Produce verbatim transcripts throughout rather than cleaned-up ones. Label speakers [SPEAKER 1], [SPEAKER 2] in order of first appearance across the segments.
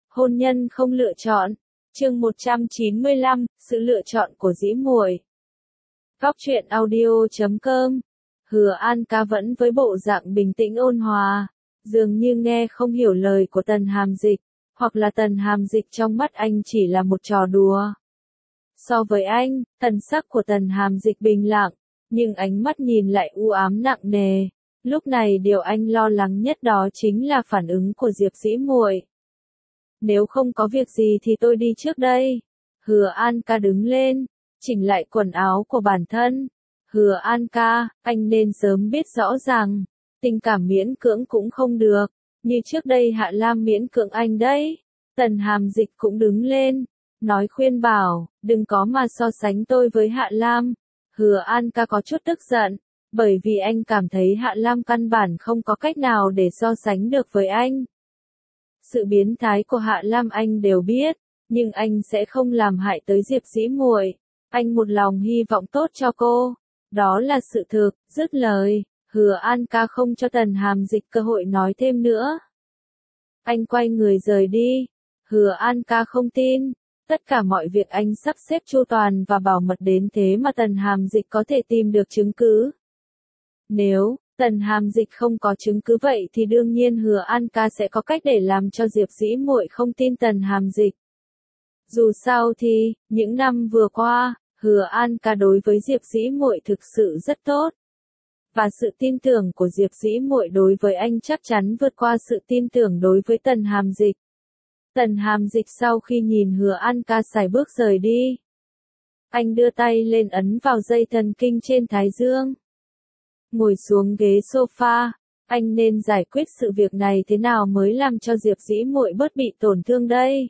[SPEAKER 1] Hôn nhân không lựa chọn. Chương một trăm chín mươi lăm, sự lựa chọn của dĩ muội. Góc truyện audio chấm com. Hứa An Ca vẫn với bộ dạng bình tĩnh ôn hòa, dường như nghe không hiểu lời của Tần Hàm Dịch, hoặc là Tần Hàm Dịch trong mắt anh chỉ là một trò đùa. So với anh, thần sắc của Tần Hàm Dịch bình lặng, nhưng ánh mắt nhìn lại u ám nặng nề. Lúc này điều anh lo lắng nhất đó chính là phản ứng của Diệp Dĩ Muội. Nếu không có việc gì thì tôi đi trước đây. Hứa An Ca đứng lên, chỉnh lại quần áo của bản thân. Hứa An Ca, anh nên sớm biết rõ ràng, tình cảm miễn cưỡng cũng không được, như trước đây Hạ Lam miễn cưỡng anh đấy. Tần Hàm Dịch cũng đứng lên, nói khuyên bảo, đừng có mà so sánh tôi với Hạ Lam. Hứa An Ca có chút tức giận, bởi vì anh cảm thấy Hạ Lam căn bản không có cách nào để so sánh được với anh. Sự biến thái của Hạ Lam anh đều biết, nhưng anh sẽ không làm hại tới Diệp Dĩ Muội. Anh một lòng hy vọng tốt cho cô. Đó là sự thực. Dứt lời, Hứa An Ca không cho Tần Hàm Dịch cơ hội nói thêm nữa. Anh quay người rời đi. Hứa An Ca không tin, tất cả mọi việc anh sắp xếp chu toàn và bảo mật đến thế mà Tần Hàm Dịch có thể tìm được chứng cứ. Nếu Tần Hàm Dịch không có chứng cứ vậy thì đương nhiên Hứa An Ca sẽ có cách để làm cho Diệp Dĩ Muội không tin Tần Hàm Dịch. Dù sao thì, những năm vừa qua, Hứa An Ca đối với Diệp Dĩ Muội thực sự rất tốt. Và sự tin tưởng của Diệp Dĩ Muội đối với anh chắc chắn vượt qua sự tin tưởng đối với Tần Hàm Dịch. Tần Hàm Dịch sau khi nhìn Hứa An Ca sải bước rời đi, anh đưa tay lên ấn vào dây thần kinh trên thái dương. Ngồi xuống ghế sofa, anh nên giải quyết sự việc này thế nào mới làm cho Diệp Dĩ Muội bớt bị tổn thương đây.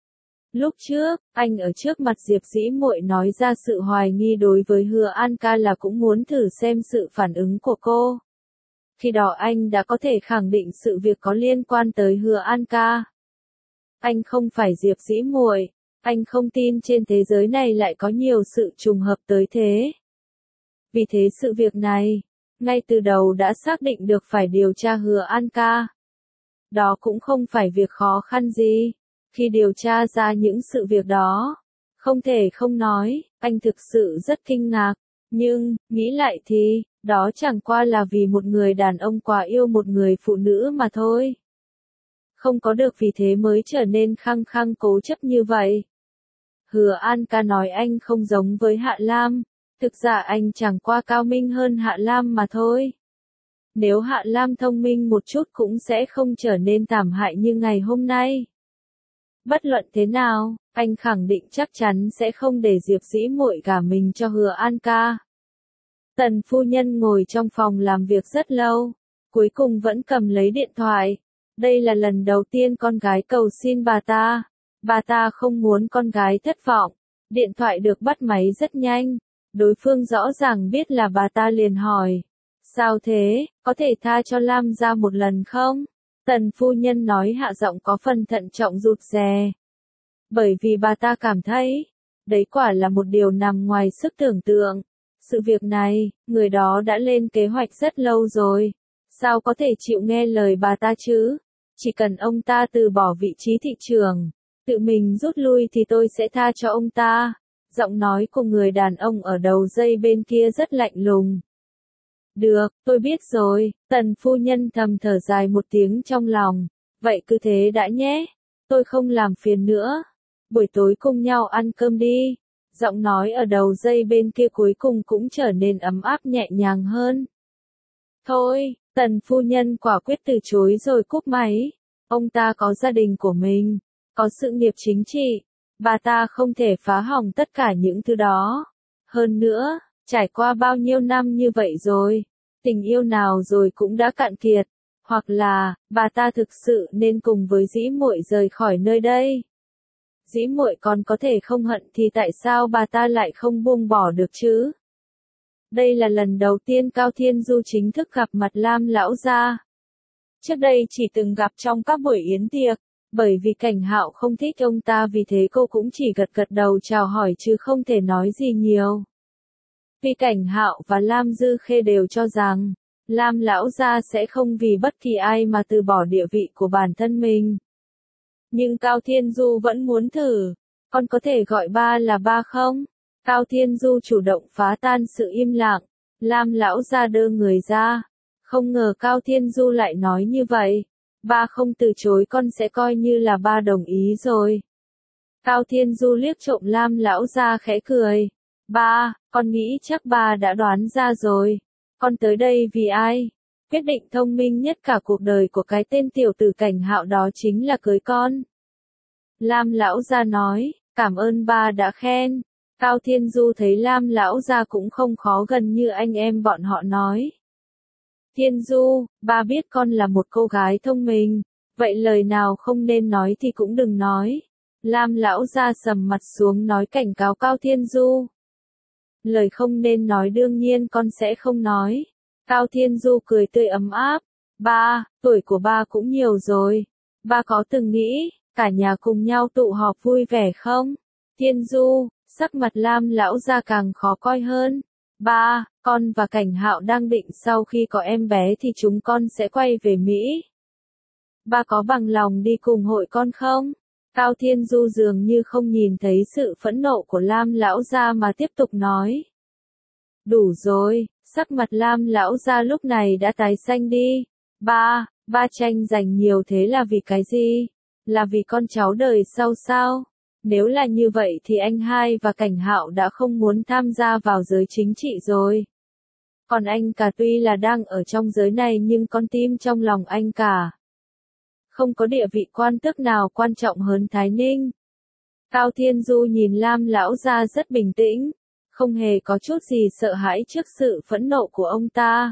[SPEAKER 1] Lúc trước, anh ở trước mặt Diệp Dĩ Muội nói ra sự hoài nghi đối với Hứa An Ca là cũng muốn thử xem sự phản ứng của cô. Khi đó anh đã có thể khẳng định sự việc có liên quan tới Hứa An Ca. Anh không phải Diệp Dĩ Muội, anh không tin trên thế giới này lại có nhiều sự trùng hợp tới thế. Vì thế sự việc này, ngay từ đầu đã xác định được phải điều tra Hứa An Ca. Đó cũng không phải việc khó khăn gì. Khi điều tra ra những sự việc đó, không thể không nói, anh thực sự rất kinh ngạc. Nhưng, nghĩ lại thì, đó chẳng qua là vì một người đàn ông quá yêu một người phụ nữ mà thôi. Không có được vì thế mới trở nên khăng khăng cố chấp như vậy. Hứa An Ca nói anh không giống với Hạ Lam. Thực ra anh chẳng qua cao minh hơn Hạ Lam mà thôi. Nếu Hạ Lam thông minh một chút cũng sẽ không trở nên thảm hại như ngày hôm nay. Bất luận thế nào, anh khẳng định chắc chắn sẽ không để Diệp Dĩ Muội gả mình cho Hứa An Ca. Tần phu nhân ngồi trong phòng làm việc rất lâu, cuối cùng vẫn cầm lấy điện thoại. Đây là lần đầu tiên con gái cầu xin bà ta. Bà ta không muốn con gái thất vọng. Điện thoại được bắt máy rất nhanh. Đối phương rõ ràng biết là bà ta liền hỏi. Sao thế, có thể tha cho Lam ra một lần không? Tần phu nhân nói hạ giọng có phần thận trọng rụt rè. Bởi vì bà ta cảm thấy, đấy quả là một điều nằm ngoài sức tưởng tượng. Sự việc này, người đó đã lên kế hoạch rất lâu rồi. Sao có thể chịu nghe lời bà ta chứ? Chỉ cần ông ta từ bỏ vị trí thị trưởng, tự mình rút lui thì tôi sẽ tha cho ông ta. Giọng nói của người đàn ông ở đầu dây bên kia rất lạnh lùng. Được, tôi biết rồi. Tần phu nhân thầm thở dài một tiếng trong lòng. Vậy cứ thế đã nhé. Tôi không làm phiền nữa. Buổi tối cùng nhau ăn cơm đi. Giọng nói ở đầu dây bên kia cuối cùng cũng trở nên ấm áp nhẹ nhàng hơn. Thôi, tần phu nhân quả quyết từ chối rồi cúp máy. Ông ta có gia đình của mình, có sự nghiệp chính trị. Bà ta không thể phá hỏng tất cả những thứ đó. Hơn nữa, trải qua bao nhiêu năm như vậy rồi, tình yêu nào rồi cũng đã cạn kiệt. Hoặc là, bà ta thực sự nên cùng với Dĩ Muội rời khỏi nơi đây. Dĩ Muội còn có thể không hận thì tại sao bà ta lại không buông bỏ được chứ? Đây là lần đầu tiên Cao Thiên Du chính thức gặp mặt Lam lão gia. Trước đây chỉ từng gặp trong các buổi yến tiệc, bởi vì Cảnh Hạo không thích ông ta vì thế cô cũng chỉ gật gật đầu chào hỏi chứ không thể nói gì nhiều. Vì Cảnh Hạo và Lam Dư Khê đều cho rằng, Lam lão gia sẽ không vì bất kỳ ai mà từ bỏ địa vị của bản thân mình. Nhưng Cao Thiên Du vẫn muốn thử. Con có thể gọi ba là ba không? Cao Thiên Du chủ động phá tan sự im lặng. Lam lão gia đơ người ra. Không ngờ Cao Thiên Du lại nói như vậy. Ba không từ chối con sẽ coi như là ba đồng ý rồi. Cao Thiên Du liếc trộm Lam lão gia khẽ cười. Ba, con nghĩ chắc ba đã đoán ra rồi. Con tới đây vì ai? Quyết định thông minh nhất cả cuộc đời của cái tên tiểu tử Cảnh Hạo đó chính là cưới con. Lam lão gia nói, cảm ơn ba đã khen. Cao Thiên Du thấy Lam lão gia cũng không khó gần như anh em bọn họ nói. Thiên Du, ba biết con là một cô gái thông minh, vậy lời nào không nên nói thì cũng đừng nói. Lam lão gia sầm mặt xuống nói cảnh cáo Cao Thiên Du. Lời không nên nói đương nhiên con sẽ không nói. Cao Thiên Du cười tươi ấm áp. Ba, tuổi của ba cũng nhiều rồi. Ba có từng nghĩ, cả nhà cùng nhau tụ họp vui vẻ không? Thiên Du, sắc mặt Lam lão gia càng khó coi hơn. Ba, con và Cảnh Hạo đang định sau khi có em bé thì chúng con sẽ quay về Mỹ. Ba có bằng lòng đi cùng hội con không? Cao Thiên Du dường như không nhìn thấy sự phẫn nộ của Lam lão gia mà tiếp tục nói. Đủ rồi, sắc mặt Lam lão gia lúc này đã tái xanh đi. Ba, ba tranh giành nhiều thế là vì cái gì? Là vì con cháu đời sau sao? Nếu là như vậy thì anh hai và Cảnh Hạo đã không muốn tham gia vào giới chính trị rồi. Còn anh cả tuy là đang ở trong giới này nhưng con tim trong lòng anh cả không có địa vị quan tước nào quan trọng hơn Thái Ninh. Cao Thiên Du nhìn Lam lão gia rất bình tĩnh, không hề có chút gì sợ hãi trước sự phẫn nộ của ông ta.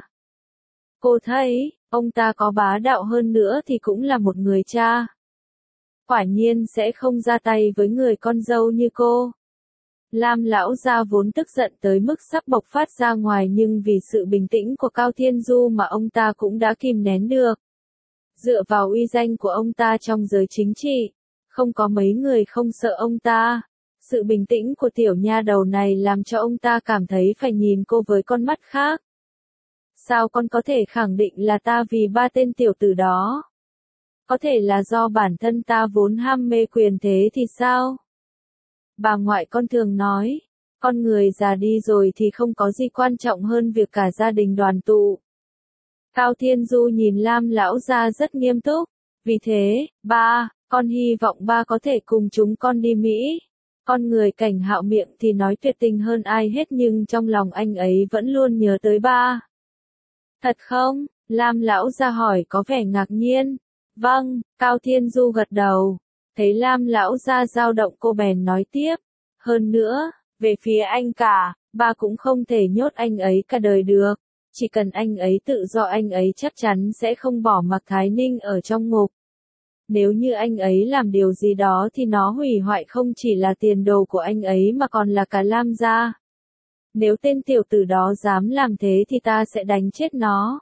[SPEAKER 1] Cô thấy, ông ta có bá đạo hơn nữa thì cũng là một người cha. Quả nhiên sẽ không ra tay với người con dâu như cô. Lam lão gia vốn tức giận tới mức sắp bộc phát ra ngoài nhưng vì sự bình tĩnh của Cao Thiên Du mà ông ta cũng đã kìm nén được. Dựa vào uy danh của ông ta trong giới chính trị, không có mấy người không sợ ông ta. Sự bình tĩnh của tiểu nha đầu này làm cho ông ta cảm thấy phải nhìn cô với con mắt khác. Sao con có thể khẳng định là ta vì ba tên tiểu tử đó? Có thể là do bản thân ta vốn ham mê quyền thế thì sao? Bà ngoại con thường nói, con người già đi rồi thì không có gì quan trọng hơn việc cả gia đình đoàn tụ. Cao Thiên Du nhìn Lam lão gia rất nghiêm túc. Vì thế, ba, con hy vọng ba có thể cùng chúng con đi Mỹ. Con người Cảnh Hạo miệng thì nói tuyệt tình hơn ai hết nhưng trong lòng anh ấy vẫn luôn nhớ tới ba. Thật không? Lam lão gia hỏi có vẻ ngạc nhiên. Vâng, Cao Thiên Du gật đầu. Thấy Lam lão gia dao động cô bèn nói tiếp. Hơn nữa, về phía anh cả, ba cũng không thể nhốt anh ấy cả đời được. Chỉ cần anh ấy tự do anh ấy chắc chắn sẽ không bỏ mặc Thái Ninh ở trong ngục. Nếu như anh ấy làm điều gì đó thì nó hủy hoại không chỉ là tiền đồ của anh ấy mà còn là cả Lam gia. Nếu tên tiểu tử đó dám làm thế thì ta sẽ đánh chết nó.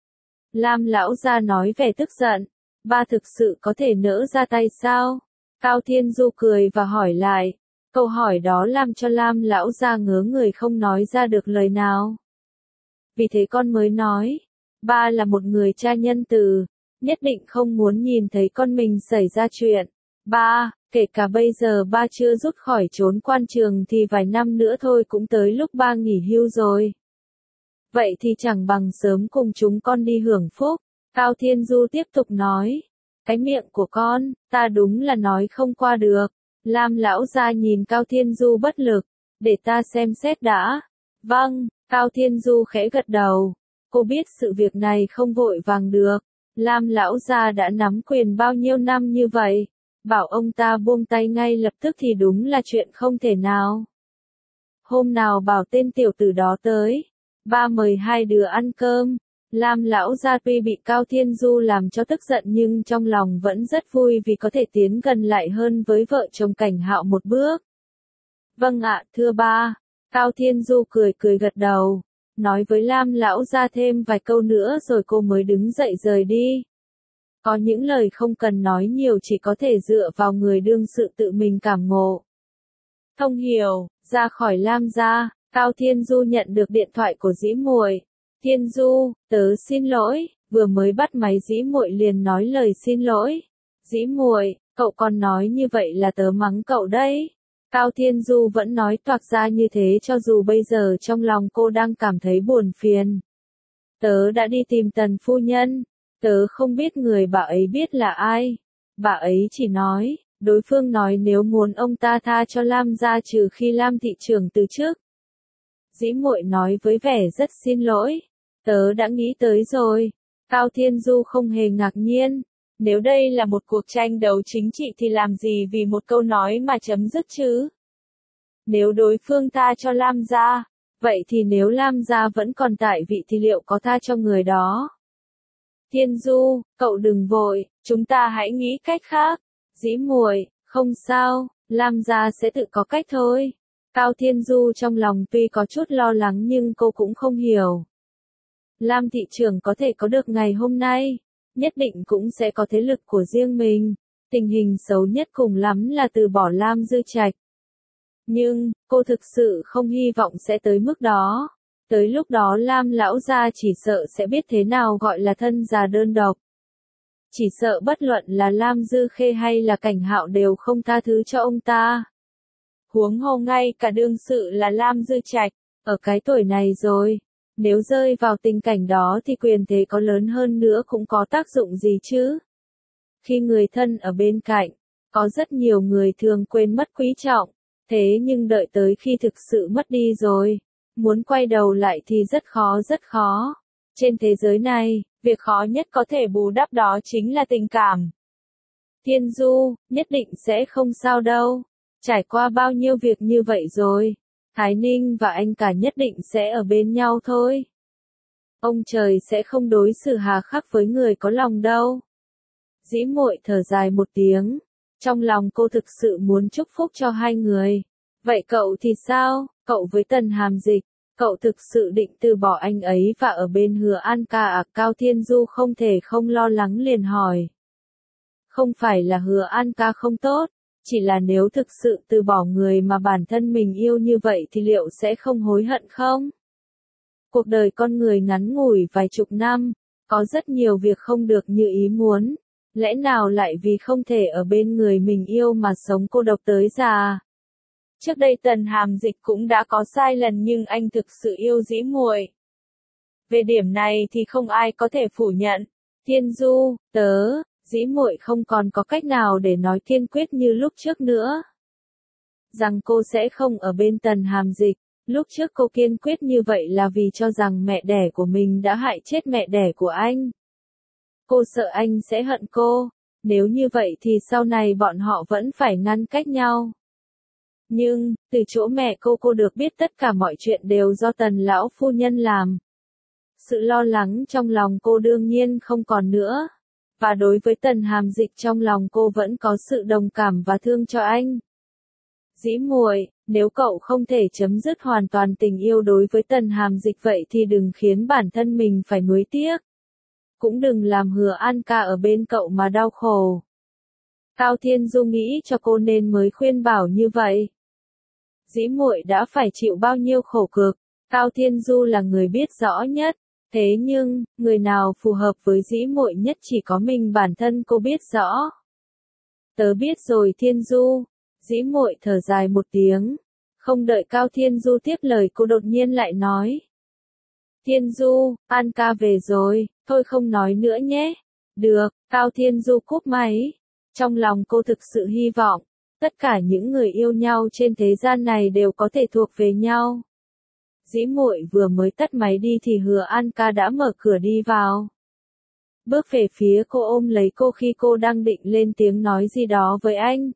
[SPEAKER 1] Lam lão gia nói vẻ tức giận. Ba thực sự có thể nỡ ra tay sao? Cao Thiên Du cười và hỏi lại. Câu hỏi đó làm cho Lam lão gia ngớ người không nói ra được lời nào. Vì thế con mới nói, ba là một người cha nhân từ, nhất định không muốn nhìn thấy con mình xảy ra chuyện. Ba, kể cả bây giờ ba chưa rút khỏi trốn quan trường thì vài năm nữa thôi cũng tới lúc ba nghỉ hưu rồi. Vậy thì chẳng bằng sớm cùng chúng con đi hưởng phúc. Cao Thiên Du tiếp tục nói, cái miệng của con, ta đúng là nói không qua được. Lam lão gia nhìn Cao Thiên Du bất lực, để ta xem xét đã. Vâng, Cao Thiên Du khẽ gật đầu. Cô biết sự việc này không vội vàng được. Lam lão gia đã nắm quyền bao nhiêu năm như vậy. Bảo ông ta buông tay ngay lập tức thì đúng là chuyện không thể nào. Hôm nào bảo tên tiểu tử đó tới, ba mời hai đứa ăn cơm. Lam lão gia tuy bị Cao Thiên Du làm cho tức giận nhưng trong lòng vẫn rất vui vì có thể tiến gần lại hơn với vợ chồng Cảnh Hạo một bước. Vâng ạ, thưa ba. Cao Thiên Du cười cười gật đầu, nói với Lam lão gia thêm vài câu nữa rồi cô mới đứng dậy rời đi. Có những lời không cần nói nhiều chỉ có thể dựa vào người đương sự tự mình cảm ngộ. Thông hiểu, ra khỏi Lam gia, Cao Thiên Du nhận được điện thoại của Dĩ Muội. Thiên Du, tớ xin lỗi, vừa mới bắt máy Dĩ Muội liền nói lời xin lỗi. Dĩ muội, cậu còn nói như vậy là tớ mắng cậu đấy. Cao Thiên Du vẫn nói toạc ra như thế cho dù bây giờ trong lòng cô đang cảm thấy buồn phiền. Tớ đã đi tìm Tần phu nhân, tớ không biết người bà ấy biết là ai. Bà ấy chỉ nói, đối phương nói nếu muốn ông ta tha cho Lam gia trừ khi Lam thị trưởng từ chức. Dĩ muội nói với vẻ rất xin lỗi, tớ đã nghĩ tới rồi. Cao Thiên Du không hề ngạc nhiên. Nếu đây là một cuộc tranh đấu chính trị thì làm gì vì một câu nói mà chấm dứt chứ? Nếu đối phương tha cho Lam gia, vậy thì nếu Lam gia vẫn còn tại vị thì liệu có tha cho người đó? Thiên Du, cậu đừng vội, chúng ta hãy nghĩ cách khác. Dĩ muội, không sao, Lam gia sẽ tự có cách thôi. Cao Thiên Du trong lòng tuy có chút lo lắng nhưng cô cũng không hiểu. Lam thị trưởng có thể có được ngày hôm nay, nhất định cũng sẽ có thế lực của riêng mình. Tình hình xấu nhất cùng lắm là từ bỏ Lam Dư Trạch. Nhưng, cô thực sự không hy vọng sẽ tới mức đó. Tới lúc đó Lam lão gia chỉ sợ sẽ biết thế nào gọi là thân già đơn độc. Chỉ sợ bất luận là Lam Dư Khê hay là Cảnh Hạo đều không tha thứ cho ông ta. Huống hồ ngay cả đương sự là Lam Dư Trạch, ở cái tuổi này rồi, nếu rơi vào tình cảnh đó thì quyền thế có lớn hơn nữa cũng có tác dụng gì chứ? Khi người thân ở bên cạnh, có rất nhiều người thường quên mất quý trọng, thế nhưng đợi tới khi thực sự mất đi rồi, muốn quay đầu lại thì rất khó rất khó. Trên thế giới này, việc khó nhất có thể bù đắp đó chính là tình cảm. Thiên Du, nhất định sẽ không sao đâu. Trải qua bao nhiêu việc như vậy rồi, Thái Ninh và anh cả nhất định sẽ ở bên nhau thôi. Ông trời sẽ không đối xử hà khắc với người có lòng đâu. Dĩ muội thở dài một tiếng, trong lòng cô thực sự muốn chúc phúc cho hai người. Vậy cậu thì sao, cậu với Tần Hàm Dịch, cậu thực sự định từ bỏ anh ấy và ở bên Hứa An ca à? Cao Thiên Du không thể không lo lắng liền hỏi. Không phải là Hứa An ca không tốt, chỉ là nếu thực sự từ bỏ người mà bản thân mình yêu như vậy thì liệu sẽ không hối hận không? Cuộc đời con người ngắn ngủi vài chục năm, có rất nhiều việc không được như ý muốn, lẽ nào lại vì không thể ở bên người mình yêu mà sống cô độc tới già? Trước đây Tần Hàm Dịch cũng đã có sai lần nhưng anh thực sự yêu Dĩ muội. Về điểm này thì không ai có thể phủ nhận. Thiên Du, tớ, Dĩ muội không còn có cách nào để nói kiên quyết như lúc trước nữa. Rằng cô sẽ không ở bên Tần Hàm Dịch, lúc trước cô kiên quyết như vậy là vì cho rằng mẹ đẻ của mình đã hại chết mẹ đẻ của anh. Cô sợ anh sẽ hận cô, nếu như vậy thì sau này bọn họ vẫn phải ngăn cách nhau. Nhưng, từ chỗ mẹ cô cô được biết tất cả mọi chuyện đều do Tần lão phu nhân làm. Sự lo lắng trong lòng cô đương nhiên không còn nữa. Và đối với Tần Hàm Dịch trong lòng cô vẫn có sự đồng cảm và thương cho anh. Dĩ muội, nếu cậu không thể chấm dứt hoàn toàn tình yêu đối với Tần Hàm Dịch vậy thì đừng khiến bản thân mình phải nuối tiếc. Cũng đừng làm Hứa An ca ở bên cậu mà đau khổ. Cao Thiên Du nghĩ cho cô nên mới khuyên bảo như vậy. Dĩ muội đã phải chịu bao nhiêu khổ cực, Cao Thiên Du là người biết rõ nhất. Thế nhưng, người nào phù hợp với Dĩ muội nhất chỉ có mình bản thân cô biết rõ. Tớ biết rồi Thiên Du. Dĩ muội thở dài một tiếng. Không đợi Cao Thiên Du tiếp lời cô đột nhiên lại nói. Thiên Du, An ca về rồi, thôi không nói nữa nhé. Được, Cao Thiên Du cúp máy. Trong lòng cô thực sự hy vọng, tất cả những người yêu nhau trên thế gian này đều có thể thuộc về nhau. Dĩ muội vừa mới tắt máy đi thì Hứa An ca đã mở cửa đi vào. Bước về phía cô ôm lấy cô khi cô đang định lên tiếng nói gì đó với anh.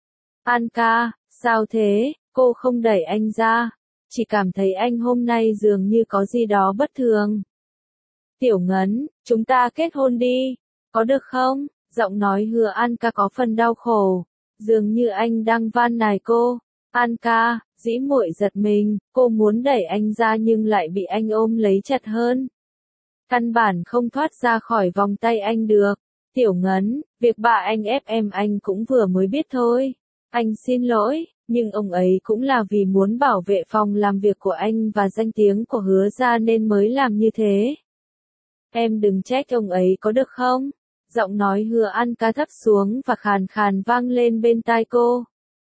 [SPEAKER 1] An ca, sao thế? Cô không đẩy anh ra, chỉ cảm thấy anh hôm nay dường như có gì đó bất thường. Tiểu Ngấn, chúng ta kết hôn đi, có được không? Giọng nói Hứa An ca có phần đau khổ, dường như anh đang van nài cô. An ca, Dĩ muội giật mình, cô muốn đẩy anh ra nhưng lại bị anh ôm lấy chặt hơn. Căn bản không thoát ra khỏi vòng tay anh được. Tiểu Ngấn, việc bà anh ép em anh cũng vừa mới biết thôi. Anh xin lỗi, nhưng ông ấy cũng là vì muốn bảo vệ phòng làm việc của anh và danh tiếng của Hứa gia nên mới làm như thế. Em đừng trách ông ấy có được không? Giọng nói Hứa An Ca thấp xuống và khàn khàn vang lên bên tai cô.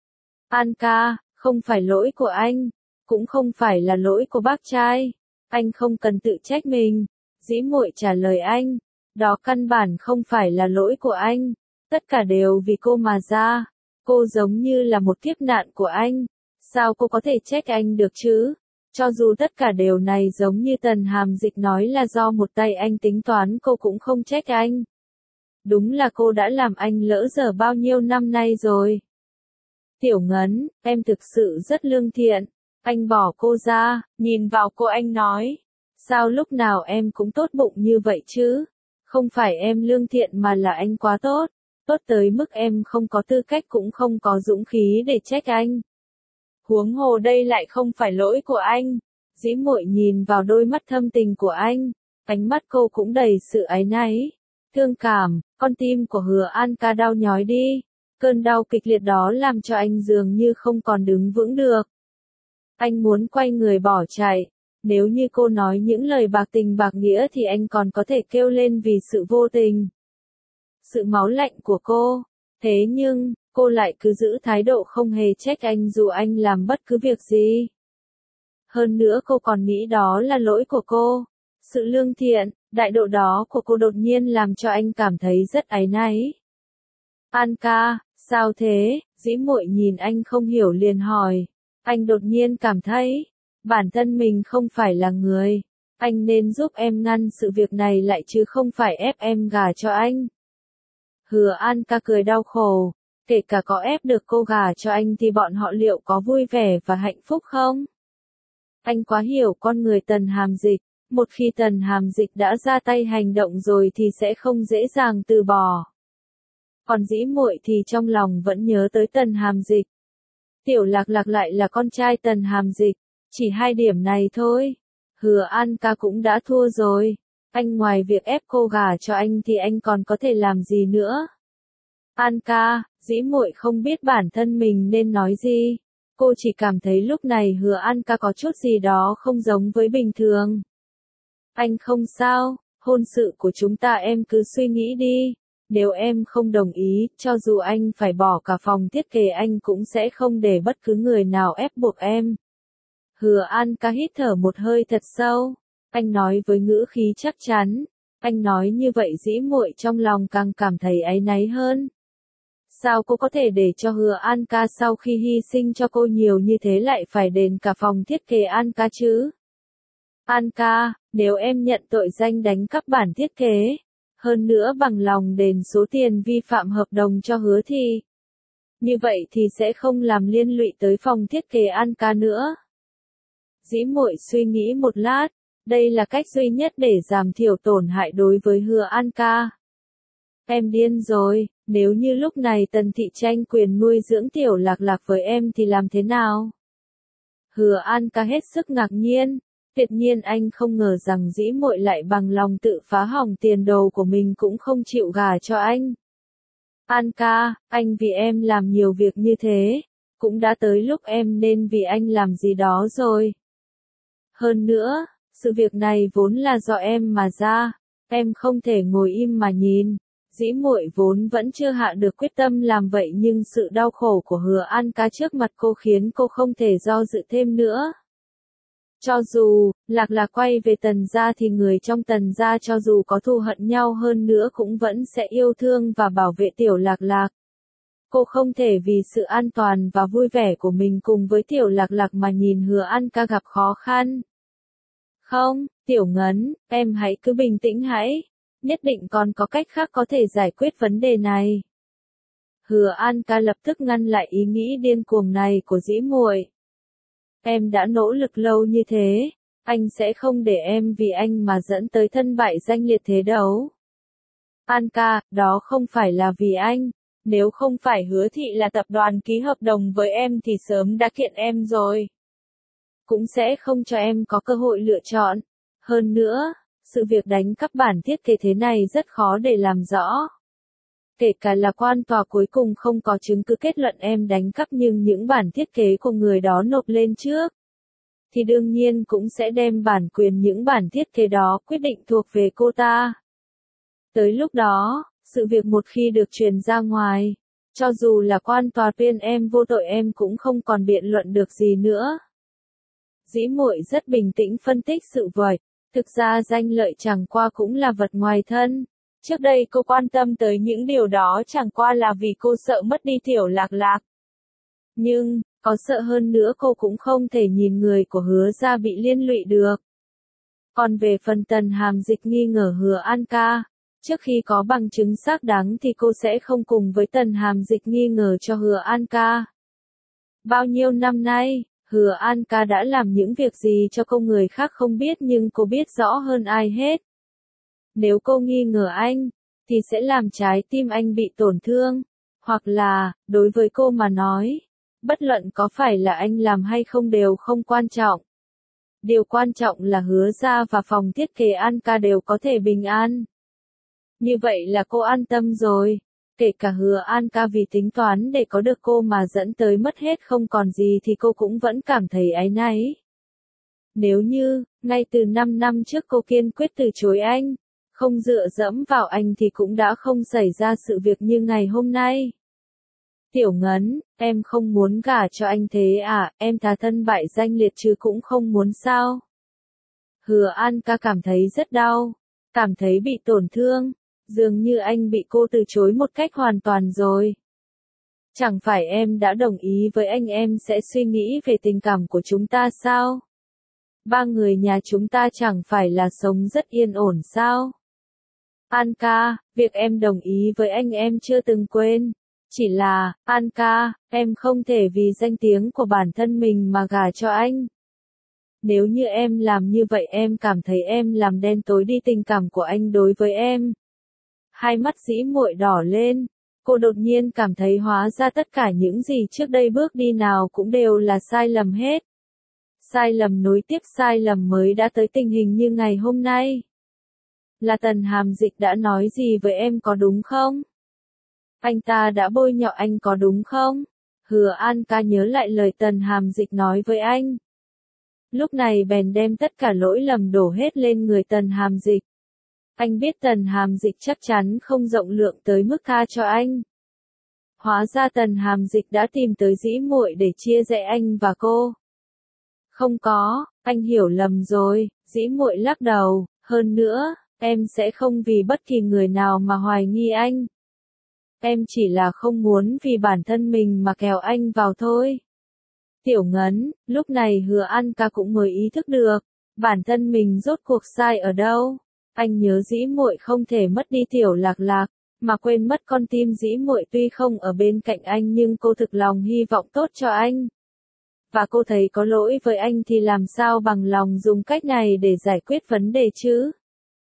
[SPEAKER 1] An Ca, không phải lỗi của anh, cũng không phải là lỗi của bác trai. Anh không cần tự trách mình. Dĩ Muội trả lời anh. Đó căn bản không phải là lỗi của anh. Tất cả đều vì cô mà ra. Cô giống như là một kiếp nạn của anh. Sao cô có thể trách anh được chứ? Cho dù tất cả điều này giống như Tần Hàm Dịch nói là do một tay anh tính toán, cô cũng không trách anh. Đúng là cô đã làm anh lỡ dở bao nhiêu năm nay rồi. Tiểu Ngấn, em thực sự rất lương thiện. Anh bỏ cô ra, nhìn vào cô anh nói. Sao lúc nào em cũng tốt bụng như vậy chứ? Không phải em lương thiện mà là anh quá tốt. Tốt tới mức em không có tư cách cũng không có dũng khí để trách anh. Huống hồ đây lại không phải lỗi của anh. Dĩ Muội nhìn vào đôi mắt thâm tình của anh. Ánh mắt cô cũng đầy sự áy náy. Thương cảm, con tim của Hứa An Ca đau nhói đi. Cơn đau kịch liệt đó làm cho anh dường như không còn đứng vững được. Anh muốn quay người bỏ chạy. Nếu như cô nói những lời bạc tình bạc nghĩa thì anh còn có thể kêu lên vì sự vô tình. Sự máu lạnh của cô. Thế nhưng, cô lại cứ giữ thái độ không hề trách anh dù anh làm bất cứ việc gì. Hơn nữa cô còn nghĩ đó là lỗi của cô. Sự lương thiện, đại độ đó của cô đột nhiên làm cho anh cảm thấy rất áy náy. An Ca, sao thế? Dĩ Muội nhìn anh không hiểu liền hỏi. Anh đột nhiên cảm thấy, bản thân mình không phải là người. Anh nên giúp em ngăn sự việc này lại chứ không phải ép em gả cho anh. Hứa An Ca cười đau khổ. Kể cả có ép được cô gả cho anh thì bọn họ liệu có vui vẻ và hạnh phúc không? Anh quá hiểu con người Tần Hàm Dịch. Một khi Tần Hàm Dịch đã ra tay hành động rồi thì sẽ không dễ dàng từ bỏ. Còn Dĩ Muội thì trong lòng vẫn nhớ tới Tần Hàm Dịch. Tiểu Lạc Lạc lại là con trai Tần Hàm Dịch. Chỉ hai điểm này thôi. Hứa An Ca cũng đã thua rồi. Anh ngoài việc ép cô gả cho anh thì anh còn có thể làm gì nữa? An Ca, Dĩ Muội không biết bản thân mình nên nói gì. Cô chỉ cảm thấy lúc này Hứa An Ca có chút gì đó không giống với bình thường. Anh không sao, hôn sự của chúng ta em cứ suy nghĩ đi. Nếu em không đồng ý, cho dù anh phải bỏ cả phòng thiết kế anh cũng sẽ không để bất cứ người nào ép buộc em. Hứa An Ca hít thở một hơi thật sâu. Anh nói với ngữ khí chắc chắn. Anh nói như vậy Dĩ Muội trong lòng càng cảm thấy áy náy hơn. Sao cô có thể để cho Hứa An Ca sau khi hy sinh cho cô nhiều như thế lại phải đền cả phòng thiết kế An Ca chứ? An Ca, nếu em nhận tội danh đánh cắp bản thiết kế, hơn nữa bằng lòng đền số tiền vi phạm hợp đồng cho Hứa thì, như vậy thì sẽ không làm liên lụy tới phòng thiết kế An Ca nữa. Dĩ Muội suy nghĩ một lát, đây là cách duy nhất để giảm thiểu tổn hại đối với Hứa An Ca. Em điên rồi, nếu như lúc này Tần Thị tranh quyền nuôi dưỡng Tiểu Lạc Lạc với em thì làm thế nào? Hứa An Ca hết sức ngạc nhiên. Tuyệt nhiên anh không ngờ rằng Dĩ Muội lại bằng lòng tự phá hỏng tiền đồ của mình cũng không chịu gả cho anh. An Ca, anh vì em làm nhiều việc như thế, cũng đã tới lúc em nên vì anh làm gì đó rồi. Hơn nữa, sự việc này vốn là do em mà ra, em không thể ngồi im mà nhìn. Dĩ Muội vốn vẫn chưa hạ được quyết tâm làm vậy nhưng sự đau khổ của Hứa An Ca trước mặt cô khiến cô không thể do dự thêm nữa. Cho dù, Lạc Lạc quay về Tần gia thì người trong Tần gia cho dù có thù hận nhau hơn nữa cũng vẫn sẽ yêu thương và bảo vệ Tiểu Lạc Lạc. Cô không thể vì sự an toàn và vui vẻ của mình cùng với Tiểu Lạc Lạc mà nhìn Hứa An Ca gặp khó khăn. Không, Tiểu Ngấn, em hãy cứ bình tĩnh hãy. Nhất định còn có cách khác có thể giải quyết vấn đề này. Hứa An Ca lập tức ngăn lại ý nghĩ điên cuồng này của Dĩ Muội. Em đã nỗ lực lâu như thế, anh sẽ không để em vì anh mà dẫn tới thân bại danh liệt thế đâu. An Ca, đó không phải là vì anh. Nếu không phải Hứa Thị là tập đoàn ký hợp đồng với em thì sớm đã kiện em rồi. Cũng sẽ không cho em có cơ hội lựa chọn. Hơn nữa, sự việc đánh cắp bản thiết kế thế này rất khó để làm rõ. Kể cả là quan tòa cuối cùng không có chứng cứ kết luận em đánh cắp nhưng những bản thiết kế của người đó nộp lên trước, thì đương nhiên cũng sẽ đem bản quyền những bản thiết kế đó quyết định thuộc về cô ta. Tới lúc đó, Sự việc một khi được truyền ra ngoài, cho dù là quan tòa tuyên em vô tội em cũng không còn biện luận được gì nữa. Dĩ muội rất bình tĩnh phân tích sự vật, thực ra danh lợi chẳng qua cũng là vật ngoài thân. Trước đây cô quan tâm tới những điều đó chẳng qua là vì cô sợ mất đi Tiểu Lạc Lạc. Nhưng, có sợ hơn nữa cô cũng không thể nhìn người của Hứa gia bị liên lụy được. Còn về phần Tần Hàm Dịch nghi ngờ Hứa An Ca, trước khi có bằng chứng xác đáng thì cô sẽ không cùng với Tần Hàm Dịch nghi ngờ cho Hứa An Ca. Bao nhiêu năm nay, Hứa An Ca đã làm những việc gì cho cô người khác không biết nhưng cô biết rõ hơn ai hết. Nếu cô nghi ngờ anh, thì sẽ làm trái tim anh bị tổn thương. Hoặc là, đối với cô mà nói, bất luận có phải là anh làm hay không đều không quan trọng. Điều quan trọng là Hứa gia và phòng thiết kế An Ca đều có thể bình an. Như vậy là cô an tâm rồi. Kể cả Hứa An Ca vì tính toán để có được cô mà dẫn tới mất hết không còn gì thì cô cũng vẫn cảm thấy áy náy. Nếu như, ngay từ năm năm trước cô kiên quyết từ chối anh, không dựa dẫm vào anh thì cũng đã không xảy ra sự việc như ngày hôm nay. Tiểu Ngấn, em không muốn gả cho anh thế à, em thà thân bại danh liệt chứ cũng không muốn sao. Hứa An Ca cảm thấy rất đau, cảm thấy bị tổn thương, dường như anh bị cô từ chối một cách hoàn toàn rồi. Chẳng phải em đã đồng ý với anh em sẽ suy nghĩ về tình cảm của chúng ta sao? Ba người nhà chúng ta chẳng phải là sống rất yên ổn sao? An Ca, việc em đồng ý với anh em chưa từng quên. Chỉ là, An Ca, em không thể vì danh tiếng của bản thân mình mà gả cho anh. Nếu như em làm như vậy em cảm thấy em làm đen tối đi tình cảm của anh đối với em. Hai mắt Dĩ Muội đỏ lên, cô đột nhiên cảm thấy hóa ra tất cả những gì trước đây bước đi nào cũng đều là sai lầm hết. Sai lầm nối tiếp sai lầm mới đã tới tình hình như ngày hôm nay. Là Tần Hàm Dịch đã nói gì với em có đúng không? Anh ta đã bôi nhọ anh có đúng không? Hứa An Ca nhớ lại lời Tần Hàm Dịch nói với anh. Lúc này bèn đem tất cả lỗi lầm đổ hết lên người Tần Hàm Dịch. Anh biết Tần Hàm Dịch chắc chắn không rộng lượng tới mức tha cho anh. Hóa ra Tần Hàm Dịch đã tìm tới Dĩ Muội để chia rẽ anh và cô. Không có, anh hiểu lầm rồi, Dĩ Muội lắc đầu, hơn nữa, em sẽ không vì bất kỳ người nào mà hoài nghi anh. Em chỉ là không muốn vì bản thân mình mà kéo anh vào thôi. Tiểu Ngấn, lúc này Hứa An Ca cũng mới ý thức được, bản thân mình rốt cuộc sai ở đâu. Anh nhớ Dĩ Muội không thể mất đi Tiểu Lạc Lạc, mà quên mất con tim Dĩ Muội tuy không ở bên cạnh anh nhưng cô thực lòng hy vọng tốt cho anh. Và cô thấy có lỗi với anh thì làm sao bằng lòng dùng cách này để giải quyết vấn đề chứ?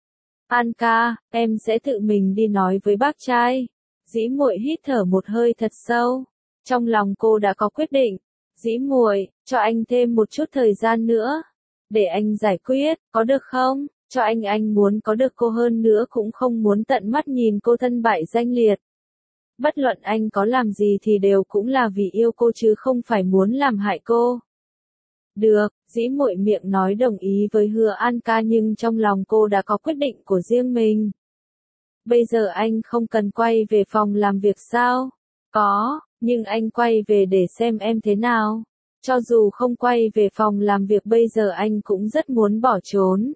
[SPEAKER 1] An Ca, em sẽ tự mình đi nói với bác trai. Dĩ Muội hít thở một hơi thật sâu. Trong lòng cô đã có quyết định. Dĩ Muội, cho anh thêm một chút thời gian nữa. Để anh giải quyết, có được không? Cho anh anh muốn có được cô hơn nữa cũng không muốn tận mắt nhìn cô thân bại danh liệt. Bất luận anh có làm gì thì đều cũng là vì yêu cô chứ không phải muốn làm hại cô. Được, Dĩ Muội miệng nói đồng ý với Hứa An Ca nhưng trong lòng cô đã có quyết định của riêng mình. Bây giờ anh không cần quay về phòng làm việc sao? Có, nhưng anh quay về để xem em thế nào. Cho dù không quay về phòng làm việc bây giờ anh cũng rất muốn bỏ trốn.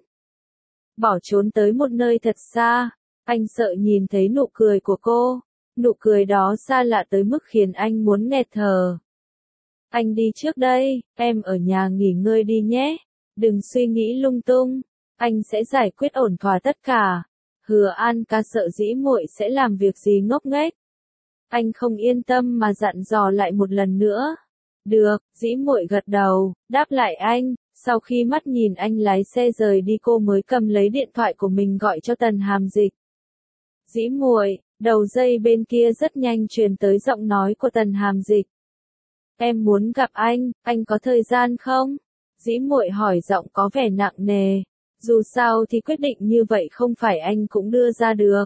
[SPEAKER 1] Bỏ trốn tới một nơi thật xa. Anh sợ nhìn thấy nụ cười của cô. Nụ cười đó xa lạ tới mức khiến anh muốn nghẹt thở. Anh đi trước đây, em ở nhà nghỉ ngơi đi nhé. Đừng suy nghĩ lung tung. Anh sẽ giải quyết ổn thỏa tất cả. Hứa An Ca sợ Dĩ Muội sẽ làm việc gì ngốc nghếch. Anh không yên tâm mà dặn dò lại một lần nữa. Được, Dĩ Muội gật đầu, đáp lại anh. Sau khi mắt nhìn anh lái xe rời đi cô mới cầm lấy điện thoại của mình gọi cho Tần Hàm Dịch. Dĩ Muội, đầu dây bên kia rất nhanh truyền tới giọng nói của Tần Hàm Dịch. Em muốn gặp anh, anh có thời gian không? Dĩ Muội hỏi giọng có vẻ nặng nề. Dù sao thì quyết định như vậy không phải anh cũng đưa ra được.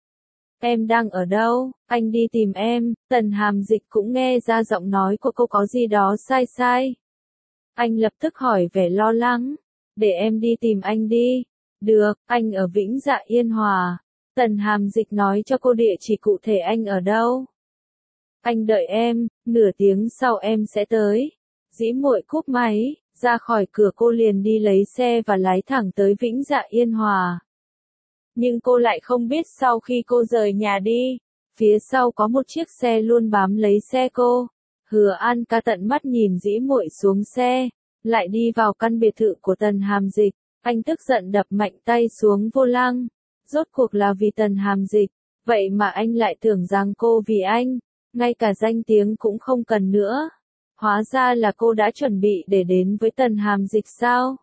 [SPEAKER 1] Em đang ở đâu? Anh đi tìm em. Tần Hàm Dịch cũng nghe ra giọng nói của cô có gì đó sai sai. Anh lập tức hỏi vẻ lo lắng. Để em đi tìm anh đi. Được, anh ở Vĩnh Dạ Yên Hòa. Tần Hàm Dịch nói cho cô địa chỉ cụ thể anh ở đâu. Anh đợi em, nửa tiếng sau em sẽ tới. Dĩ Muội cúp máy, ra khỏi cửa cô liền đi lấy xe và lái thẳng tới Vĩnh Dạ Yên Hòa. Nhưng cô lại không biết sau khi cô rời nhà đi, phía sau có một chiếc xe luôn bám lấy xe cô. Hứa An Ca tận mắt nhìn Dĩ Muội xuống xe, lại đi vào căn biệt thự của Tần Hàm Dịch. Anh tức giận đập mạnh tay xuống vô lăng. Rốt cuộc là vì Tần Hàm Dịch, vậy mà anh lại tưởng rằng cô vì anh, ngay cả danh tiếng cũng không cần nữa. Hóa ra là cô đã chuẩn bị để đến với Tần Hàm Dịch sao?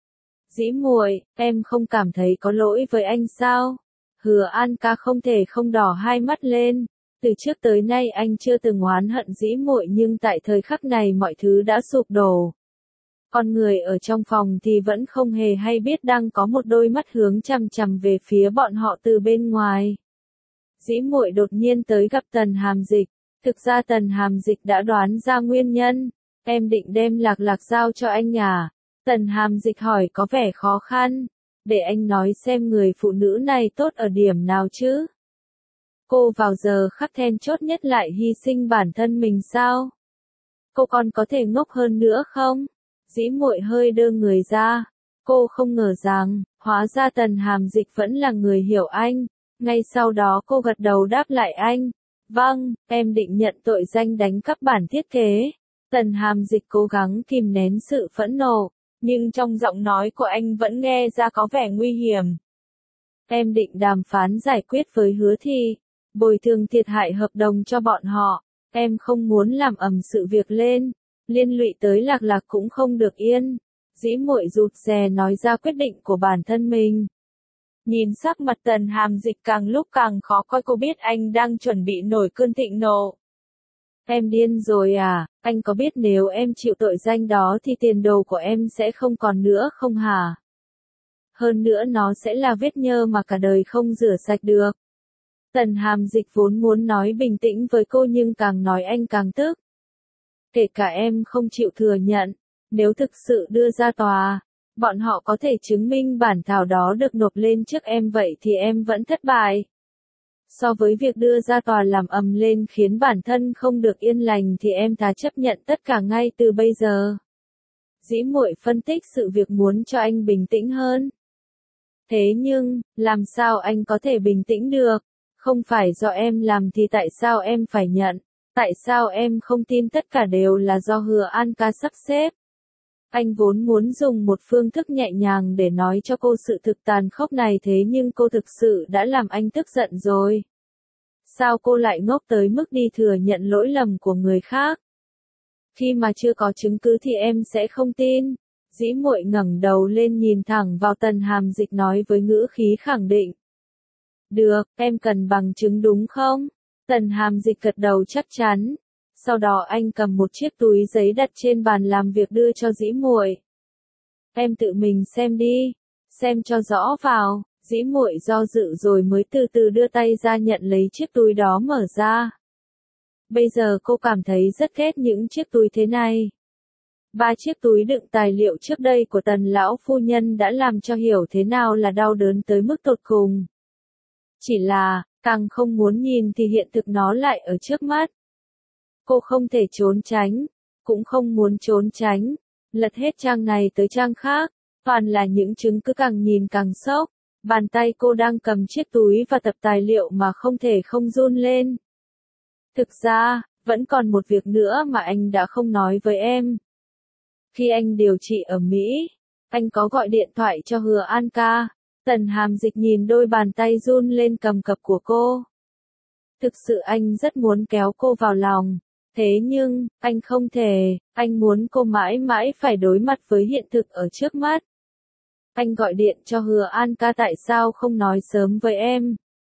[SPEAKER 1] Dĩ Muội, em không cảm thấy có lỗi với anh sao? Hứa An Ca không thể không đỏ hai mắt lên. Từ trước tới nay anh chưa từng oán hận Dĩ Muội, nhưng tại thời khắc này mọi thứ đã sụp đổ. Con người ở trong phòng thì vẫn không hề hay biết đang có một đôi mắt hướng chằm chằm về phía bọn họ từ bên ngoài. Dĩ Muội đột nhiên tới gặp Tần Hàm Dịch. Thực ra Tần Hàm Dịch đã đoán ra nguyên nhân. Em định đem Lạc Lạc giao cho anh à? Tần Hàm Dịch hỏi có vẻ khó khăn. Để anh nói xem người phụ nữ này tốt ở điểm nào chứ? Cô vào giờ khắc then chốt nhất lại hy sinh bản thân mình sao? Cô còn có thể ngốc hơn nữa không? Dĩ Muội hơi đơ người ra. Cô không ngờ rằng, hóa ra Tần Hàm Dịch vẫn là người hiểu anh. Ngay sau đó cô gật đầu đáp lại anh. Vâng, em định nhận tội danh đánh cắp bản thiết kế. Tần Hàm Dịch cố gắng kìm nén sự phẫn nộ, nhưng trong giọng nói của anh vẫn nghe ra có vẻ nguy hiểm. Em định đàm phán giải quyết với Hứa Thị, bồi thường thiệt hại hợp đồng cho bọn họ. Em không muốn làm ầm sự việc lên, liên lụy tới Lạc Lạc cũng không được yên. Dĩ Muội rụt rè nói ra quyết định của bản thân mình. Nhìn sắc mặt Tần Hàm Dịch càng lúc càng khó coi, cô biết anh đang chuẩn bị nổi cơn thịnh nộ. Em điên rồi à, anh có biết nếu em chịu tội danh đó thì tiền đồ của em sẽ không còn nữa không hả? Hơn nữa nó sẽ là vết nhơ mà cả đời không rửa sạch được. Tần Hàm Dịch vốn muốn nói bình tĩnh với cô nhưng càng nói anh càng tức. Kể cả em không chịu thừa nhận, nếu thực sự đưa ra tòa, bọn họ có thể chứng minh bản thảo đó được nộp lên trước em, vậy thì em vẫn thất bại. So với việc đưa ra tòa làm ầm lên khiến bản thân không được yên lành thì em thà chấp nhận tất cả ngay từ bây giờ. Dĩ Muội phân tích sự việc muốn cho anh bình tĩnh hơn. Thế nhưng, làm sao anh có thể bình tĩnh được? Không phải do em làm thì tại sao em phải nhận? Tại sao em không tin tất cả đều là do Hứa An Ca sắp xếp? Anh vốn muốn dùng một phương thức nhẹ nhàng để nói cho cô sự thực tàn khốc này, thế nhưng cô thực sự đã làm anh tức giận rồi. Sao cô lại ngốc tới mức đi thừa nhận lỗi lầm của người khác? Khi mà chưa có chứng cứ thì em sẽ không tin. Dĩ Muội ngẩng đầu lên nhìn thẳng vào Tần Hàm Dịch nói với ngữ khí khẳng định. Được, em cần bằng chứng đúng không? Tần Hàm Dịch gật đầu chắc chắn. Sau đó anh cầm một chiếc túi giấy đặt trên bàn làm việc đưa cho Dĩ Muội. Em tự mình xem đi, xem cho rõ vào. Dĩ Muội do dự rồi mới từ từ đưa tay ra nhận lấy chiếc túi đó mở ra. Bây giờ cô cảm thấy rất ghét những chiếc túi thế này. Ba chiếc túi đựng tài liệu trước đây của Tần lão phu nhân đã làm cho hiểu thế nào là đau đớn tới mức tột cùng. Chỉ là, càng không muốn nhìn thì hiện thực nó lại ở trước mắt. Cô không thể trốn tránh, cũng không muốn trốn tránh. Lật hết trang này tới trang khác, toàn là những chứng cứ càng nhìn càng sốc. Bàn tay cô đang cầm chiếc túi và tập tài liệu mà không thể không run lên. Thực ra, vẫn còn một việc nữa mà anh đã không nói với em. Khi anh điều trị ở Mỹ, anh có gọi điện thoại cho Hứa An Ca. Tần Hàm Dịch nhìn đôi bàn tay run lên cầm cập của cô. Thực sự anh rất muốn kéo cô vào lòng. Thế nhưng, anh không thể, anh muốn cô mãi mãi phải đối mặt với hiện thực ở trước mắt. Anh gọi điện cho Hứa An Ca, tại sao không nói sớm với em?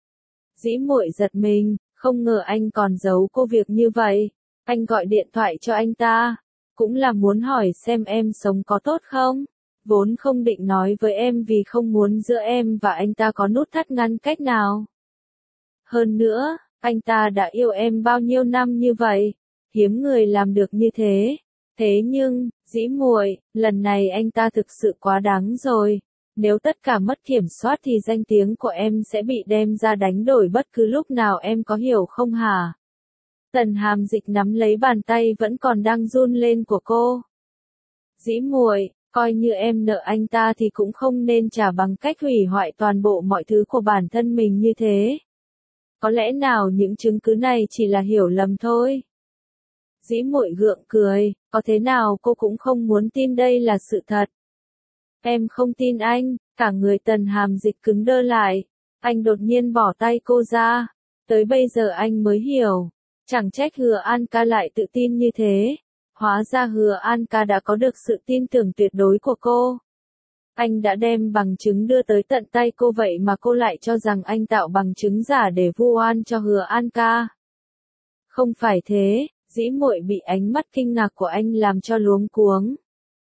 [SPEAKER 1] Dĩ Muội giật mình, không ngờ anh còn giấu cô việc như vậy. Anh gọi điện thoại cho anh ta, cũng là muốn hỏi xem em sống có tốt không? Vốn không định nói với em vì không muốn giữa em và anh ta có nút thắt ngăn cách nào. Hơn nữa, anh ta đã yêu em bao nhiêu năm như vậy, hiếm người làm được như thế. Thế nhưng, Dĩ Muội, lần này anh ta thực sự quá đáng rồi. Nếu tất cả mất kiểm soát thì danh tiếng của em sẽ bị đem ra đánh đổi bất cứ lúc nào, em có hiểu không hả? Tần Hàm Dịch nắm lấy bàn tay vẫn còn đang run lên của cô. Dĩ muội, coi như em nợ anh ta thì cũng không nên trả bằng cách hủy hoại toàn bộ mọi thứ của bản thân mình như thế. Có lẽ nào những chứng cứ này chỉ là hiểu lầm thôi. Dĩ muội gượng cười, có thế nào cô cũng không muốn tin đây là sự thật. Em không tin anh, cả người Tần Hàm Dịch cứng đơ lại. Anh đột nhiên bỏ tay cô ra. Tới bây giờ anh mới hiểu. Chẳng trách Hứa An Ca lại tự tin như thế. Hóa ra Hứa An Ca đã có được sự tin tưởng tuyệt đối của cô. Anh đã đem bằng chứng đưa tới tận tay cô, vậy mà cô lại cho rằng anh tạo bằng chứng giả để vu oan cho Hứa An Ca. Không phải thế, Dĩ muội bị ánh mắt kinh ngạc của anh làm cho luống cuống.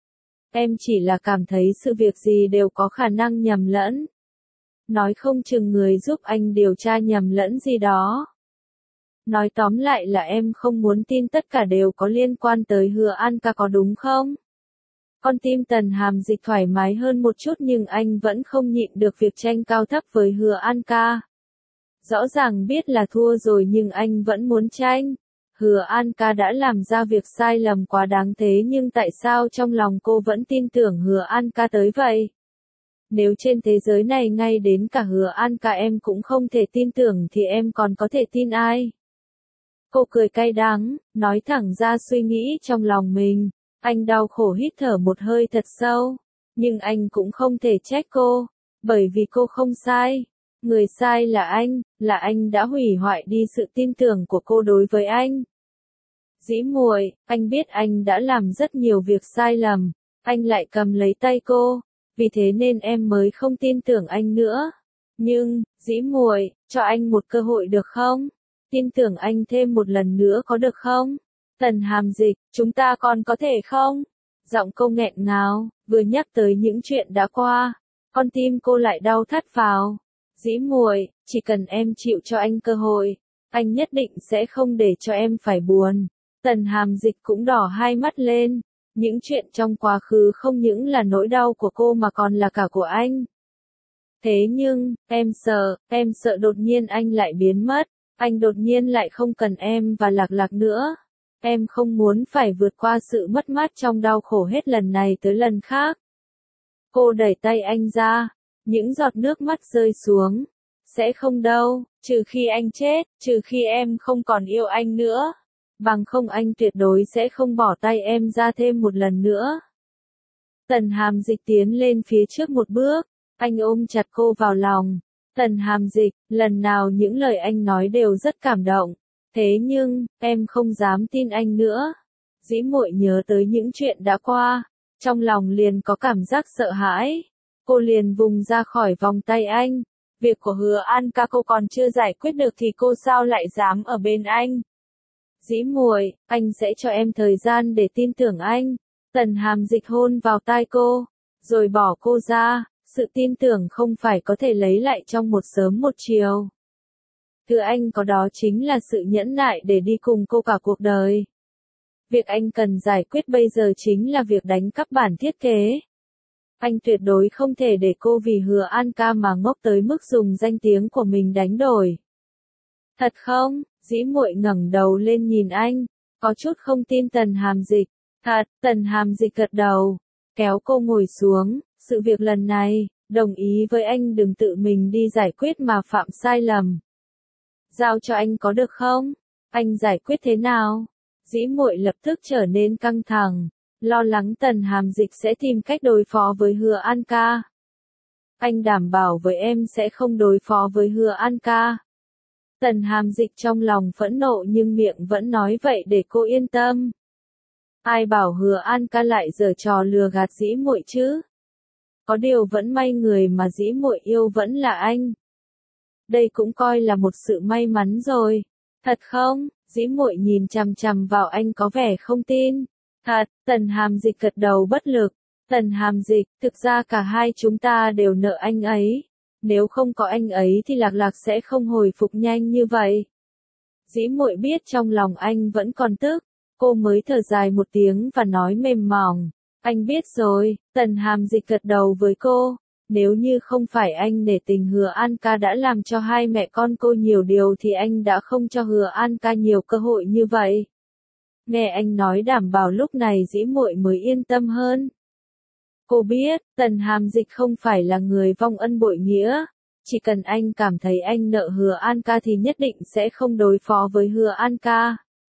[SPEAKER 1] Em chỉ là cảm thấy sự việc gì đều có khả năng nhầm lẫn. Nói không chừng người giúp anh điều tra nhầm lẫn gì đó. Nói tóm lại là em không muốn tin tất cả đều có liên quan tới Hứa An Ca, có đúng không? Con tim Tần Hàm Dịch thoải mái hơn một chút, nhưng anh vẫn không nhịn được việc tranh cao thấp với Hứa An Ca. Rõ ràng biết là thua rồi nhưng anh vẫn muốn tranh. Hứa An Ca đã làm ra việc sai lầm quá đáng thế nhưng tại sao trong lòng cô vẫn tin tưởng Hứa An Ca tới vậy? Nếu trên thế giới này ngay đến cả Hứa An Ca em cũng không thể tin tưởng thì em còn có thể tin ai? Cô cười cay đắng, nói thẳng ra suy nghĩ trong lòng mình. Anh đau khổ hít thở một hơi thật sâu. Nhưng anh cũng không thể trách cô. Bởi vì cô không sai. Người sai là anh, là anh đã hủy hoại đi sự tin tưởng của cô đối với anh. Dĩ muội, anh biết anh đã làm rất nhiều việc sai lầm. Anh lại cầm lấy tay cô. Vì thế nên em mới không tin tưởng anh nữa. Nhưng, dĩ muội, cho anh một cơ hội được không? Tin tưởng anh thêm một lần nữa có được không? Tần Hàm Dịch, chúng ta còn có thể không? Giọng cô nghẹn ngào, vừa nhắc tới những chuyện đã qua. Con tim cô lại đau thắt vào. Dĩ muội, chỉ cần em chịu cho anh cơ hội, anh nhất định sẽ không để cho em phải buồn. Tần Hàm Dịch cũng đỏ hai mắt lên. Những chuyện trong quá khứ không những là nỗi đau của cô mà còn là cả của anh. Thế nhưng, em sợ, em sợ đột nhiên anh lại biến mất. Anh đột nhiên lại không cần em và Lạc Lạc nữa. Em không muốn phải vượt qua sự mất mát trong đau khổ hết lần này tới lần khác. Cô đẩy tay anh ra. Những giọt nước mắt rơi xuống. Sẽ không đâu, trừ khi anh chết, trừ khi em không còn yêu anh nữa. Bằng không anh tuyệt đối sẽ không bỏ tay em ra thêm một lần nữa. Tần Hàm Dịch tiến lên phía trước một bước. Anh ôm chặt cô vào lòng. Tần Hàm Dịch, lần nào những lời anh nói đều rất cảm động. Thế nhưng, em không dám tin anh nữa. Dĩ muội nhớ tới những chuyện đã qua. Trong lòng liền có cảm giác sợ hãi. Cô liền vùng ra khỏi vòng tay anh. Việc của Hứa An Ca cô còn chưa giải quyết được thì cô sao lại dám ở bên anh? Dĩ muội, anh sẽ cho em thời gian để tin tưởng anh. Tần Hàm Dịch hôn vào tai cô, rồi bỏ cô ra. Sự tin tưởng không phải có thể lấy lại trong một sớm một chiều. Thứ anh có đó chính là sự nhẫn nại để đi cùng cô cả cuộc đời. Việc anh cần giải quyết bây giờ chính là việc đánh cắp bản thiết kế. Anh tuyệt đối không thể để cô vì Hứa An Ca mà ngốc tới mức dùng danh tiếng của mình đánh đổi. Thật không? Dĩ muội ngẩng đầu lên nhìn anh, có chút không tin Tần Hàm Dịch. Thật, Tần Hàm Dịch gật đầu, kéo cô ngồi xuống. Sự việc lần này, đồng ý với anh đừng tự mình đi giải quyết mà phạm sai lầm. Giao cho anh có được không? Anh giải quyết thế nào? Dĩ muội lập tức trở nên căng thẳng, lo lắng Tần Hàm Dịch sẽ tìm cách đối phó với Hứa An Ca. Anh đảm bảo với em sẽ không đối phó với Hứa An Ca. Tần Hàm Dịch trong lòng phẫn nộ nhưng miệng vẫn nói vậy để cô yên tâm. Ai bảo Hứa An Ca lại giở trò lừa gạt dĩ muội chứ? Có điều vẫn may người mà dĩ muội yêu vẫn là anh. Đây cũng coi là một sự may mắn rồi. Thật không? Dĩ muội nhìn chằm chằm vào anh có vẻ không tin. Thật, Tần Hàm Dịch gật đầu bất lực. Tần Hàm Dịch, thực ra cả hai chúng ta đều nợ anh ấy. Nếu không có anh ấy thì Lạc Lạc sẽ không hồi phục nhanh như vậy. Dĩ muội biết trong lòng anh vẫn còn tức. Cô mới thở dài một tiếng và nói mềm mỏng. Anh biết rồi. Tần Hàm Dịch gật đầu với cô. Nếu như không phải anh nể tình Hứa An ca đã làm cho hai mẹ con cô nhiều điều thì anh đã không cho Hứa An ca nhiều cơ hội như vậy. Nghe anh nói đảm bảo lúc này dĩ muội mới yên tâm hơn. Cô biết, Tần Hàm Dịch không phải là người vong ân bội nghĩa. Chỉ cần anh cảm thấy anh nợ Hứa An ca thì nhất định sẽ không đối phó với Hứa An ca.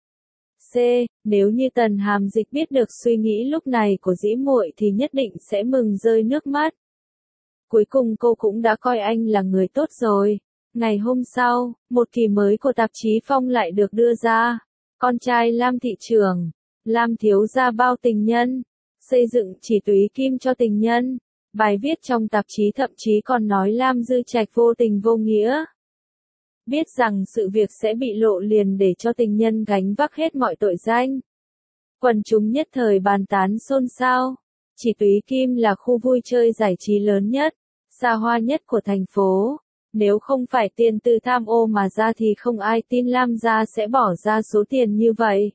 [SPEAKER 1] C. Nếu như Tần Hàm Dịch biết được suy nghĩ lúc này của dĩ muội thì nhất định sẽ mừng rơi nước mắt. Cuối cùng cô cũng đã coi anh là người tốt rồi. Ngày hôm sau, một kỳ mới của tạp chí Phong lại được đưa ra. Con trai Lam thị trưởng, Lam thiếu gia bao tình nhân, xây dựng chỉ túy kim cho tình nhân. Bài viết trong tạp chí thậm chí còn nói Lam Dư Trạch vô tình vô nghĩa. Biết rằng sự việc sẽ bị lộ liền để cho tình nhân gánh vác hết mọi tội danh. Quần chúng nhất thời bàn tán xôn xao. Chỉ túy kim là khu vui chơi giải trí lớn nhất, xa hoa nhất của thành phố. Nếu không phải tiền từ tham ô mà ra thì không ai tin Lam gia sẽ bỏ ra số tiền như vậy.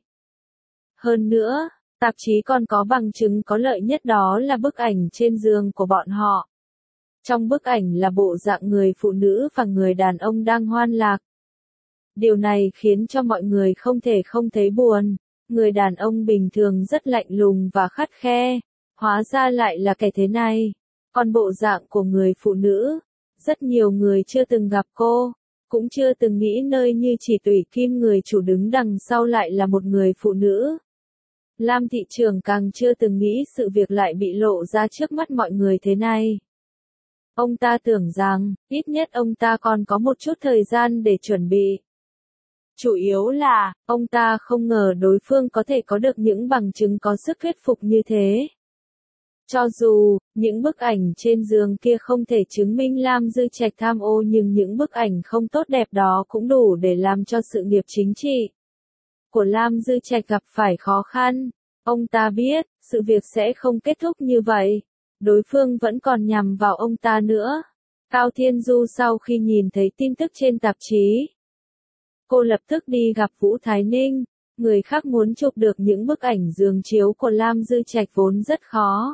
[SPEAKER 1] Hơn nữa, tạp chí còn có bằng chứng có lợi nhất đó là bức ảnh trên giường của bọn họ. Trong bức ảnh là bộ dạng người phụ nữ và người đàn ông đang hoan lạc. Điều này khiến cho mọi người không thể không thấy buồn. Người đàn ông bình thường rất lạnh lùng và khắt khe, hóa ra lại là kẻ thế này. Còn bộ dạng của người phụ nữ, rất nhiều người chưa từng gặp cô, cũng chưa từng nghĩ nơi như chỉ tùy kim người chủ đứng đằng sau lại là một người phụ nữ. Lam thị trưởng càng chưa từng nghĩ sự việc lại bị lộ ra trước mắt mọi người thế này. Ông ta tưởng rằng, ít nhất ông ta còn có một chút thời gian để chuẩn bị. Chủ yếu là, ông ta không ngờ đối phương có thể có được những bằng chứng có sức thuyết phục như thế. Cho dù, những bức ảnh trên giường kia không thể chứng minh Lam Dư Trạch tham ô nhưng những bức ảnh không tốt đẹp đó cũng đủ để làm cho sự nghiệp chính trị của Lam Dư Trạch gặp phải khó khăn. Ông ta biết, sự việc sẽ không kết thúc như vậy. Đối phương vẫn còn nhằm vào ông ta nữa. Cao Thiên Du sau khi nhìn thấy tin tức trên tạp chí, cô lập tức đi gặp Vũ Thái Ninh. Người khác muốn chụp được những bức ảnh giường chiếu của Lam Dư Trạch vốn rất khó.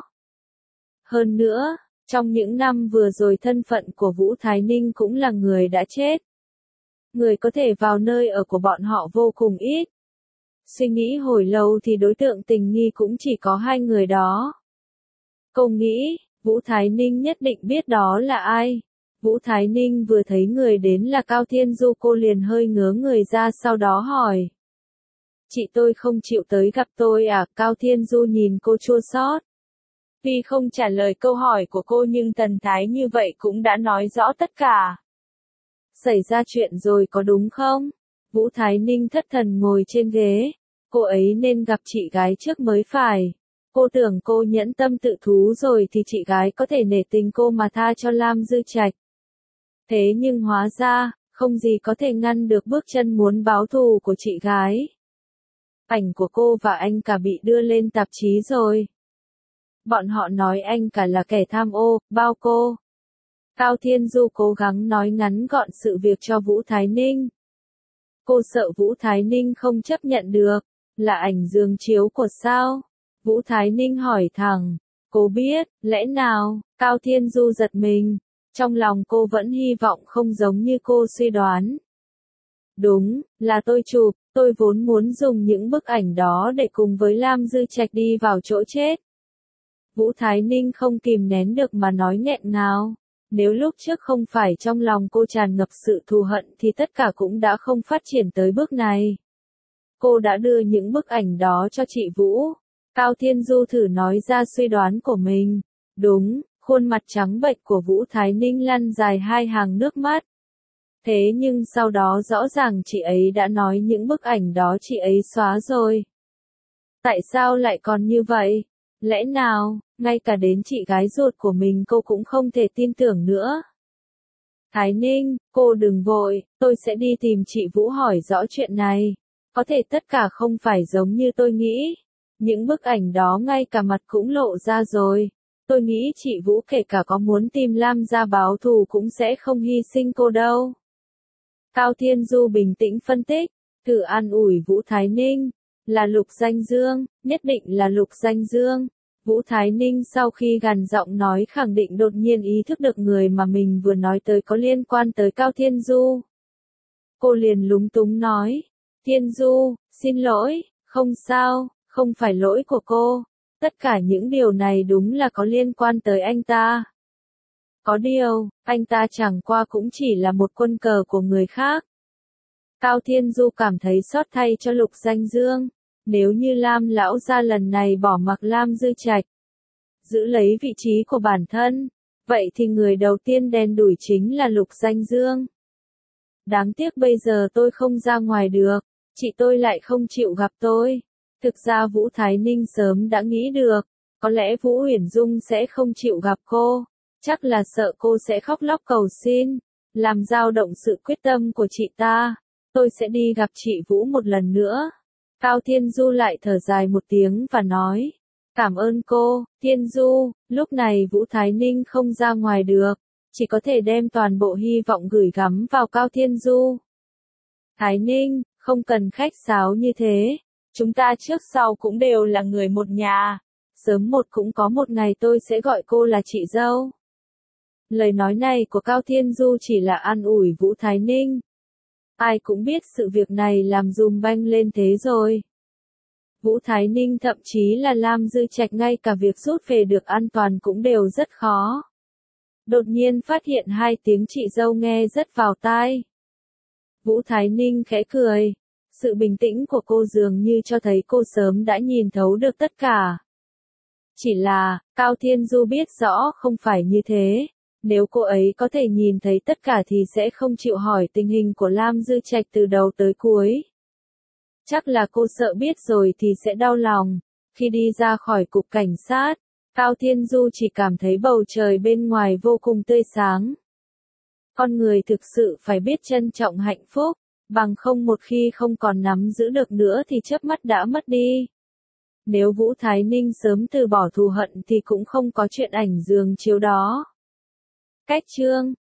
[SPEAKER 1] Hơn nữa, trong những năm vừa rồi thân phận của Vũ Thái Ninh cũng là người đã chết. Người có thể vào nơi ở của bọn họ vô cùng ít. Suy nghĩ hồi lâu thì đối tượng tình nghi cũng chỉ có hai người đó. Cô nghĩ, Vũ Thái Ninh nhất định biết đó là ai. Vũ Thái Ninh vừa thấy người đến là Cao Thiên Du cô liền hơi ngớ người ra sau đó hỏi. Chị tôi không chịu tới gặp tôi à? Cao Thiên Du nhìn cô chua xót. Tuy không trả lời câu hỏi của cô nhưng thần thái như vậy cũng đã nói rõ tất cả. Xảy ra chuyện rồi có đúng không? Vũ Thái Ninh thất thần ngồi trên ghế. Cô ấy nên gặp chị gái trước mới phải. Cô tưởng cô nhẫn tâm tự thú rồi thì chị gái có thể nể tình cô mà tha cho Lam Dư Trạch. Thế nhưng hóa ra, không gì có thể ngăn được bước chân muốn báo thù của chị gái. Ảnh của cô và anh cả bị đưa lên tạp chí rồi. Bọn họ nói anh cả là kẻ tham ô, bao cô. Cao Thiên Du cố gắng nói ngắn gọn sự việc cho Vũ Thái Ninh. Cô sợ Vũ Thái Ninh không chấp nhận được. Là ảnh giường chiếu của sao? Vũ Thái Ninh hỏi thẳng. Cô biết, lẽ nào? Cao Thiên Du giật mình. Trong lòng cô vẫn hy vọng không giống như cô suy đoán. Đúng, là tôi chụp. Tôi vốn muốn dùng những bức ảnh đó để cùng với Lam Dư Trạch đi vào chỗ chết. Vũ Thái Ninh không kìm nén được mà nói nghẹn ngào. Nếu lúc trước không phải trong lòng cô tràn ngập sự thù hận thì tất cả cũng đã không phát triển tới bước này. Cô đã đưa những bức ảnh đó cho chị Vũ. Cao Thiên Du thử nói ra suy đoán của mình. Đúng, khuôn mặt trắng bệch của Vũ Thái Ninh lăn dài hai hàng nước mắt. Thế nhưng sau đó rõ ràng chị ấy đã nói những bức ảnh đó chị ấy xóa rồi. Tại sao lại còn như vậy? Lẽ nào, ngay cả đến chị gái ruột của mình cô cũng không thể tin tưởng nữa? Thái Ninh, cô đừng vội, tôi sẽ đi tìm chị Vũ hỏi rõ chuyện này. Có thể tất cả không phải giống như tôi nghĩ. Những bức ảnh đó ngay cả mặt cũng lộ ra rồi. Tôi nghĩ chị Vũ kể cả có muốn tìm Lam gia báo thù cũng sẽ không hy sinh cô đâu. Cao Thiên Du bình tĩnh phân tích, thử an ủi Vũ Thái Ninh. Là Lục Danh Dương, nhất định là Lục Danh Dương. Vũ Thái Ninh sau khi gằn giọng nói khẳng định đột nhiên ý thức được người mà mình vừa nói tới có liên quan tới Cao Thiên Du. Cô liền lúng túng nói, Thiên Du, xin lỗi, không sao, không phải lỗi của cô, tất cả những điều này đúng là có liên quan tới anh ta. Có điều, anh ta chẳng qua cũng chỉ là một quân cờ của người khác. Cao Thiên Du cảm thấy xót thay cho Lục Danh Dương. Nếu như Lam lão gia lần này bỏ mặc Lam Dư Trạch, giữ lấy vị trí của bản thân, vậy thì người đầu tiên đen đủi chính là Lục Danh Dương. Đáng tiếc bây giờ tôi không ra ngoài được, chị tôi lại không chịu gặp tôi. Thực ra Vũ Thái Ninh sớm đã nghĩ được, có lẽ Vũ Uyển Dung sẽ không chịu gặp cô, chắc là sợ cô sẽ khóc lóc cầu xin, làm dao động sự quyết tâm của chị ta. Tôi sẽ đi gặp chị Vũ một lần nữa. Cao Thiên Du lại thở dài một tiếng và nói, cảm ơn cô, Thiên Du. Lúc này Vũ Thái Ninh không ra ngoài được, chỉ có thể đem toàn bộ hy vọng gửi gắm vào Cao Thiên Du. Thái Ninh, không cần khách sáo như thế, chúng ta trước sau cũng đều là người một nhà, sớm một cũng có một ngày tôi sẽ gọi cô là chị dâu. Lời nói này của Cao Thiên Du chỉ là an ủi Vũ Thái Ninh. Ai cũng biết sự việc này làm dùm banh lên thế rồi. Vũ Thái Ninh thậm chí là Lam Dư Trạch ngay cả việc rút về được an toàn cũng đều rất khó. Đột nhiên phát hiện hai tiếng chị dâu nghe rất vào tai. Vũ Thái Ninh khẽ cười. Sự bình tĩnh của cô dường như cho thấy cô sớm đã nhìn thấu được tất cả. Chỉ là, Cao Thiên Du biết rõ không phải như thế. Nếu cô ấy có thể nhìn thấy tất cả thì sẽ không chịu hỏi tình hình của Lam Dư Trạch từ đầu tới cuối. Chắc là cô sợ biết rồi thì sẽ đau lòng. Khi đi ra khỏi cục cảnh sát, Cao Thiên Du chỉ cảm thấy bầu trời bên ngoài vô cùng tươi sáng. Con người thực sự phải biết trân trọng hạnh phúc, bằng không một khi không còn nắm giữ được nữa thì chớp mắt đã mất đi. Nếu Vũ Thái Ninh sớm từ bỏ thù hận thì cũng không có chuyện ảnh giường chiếu đó. Cách chương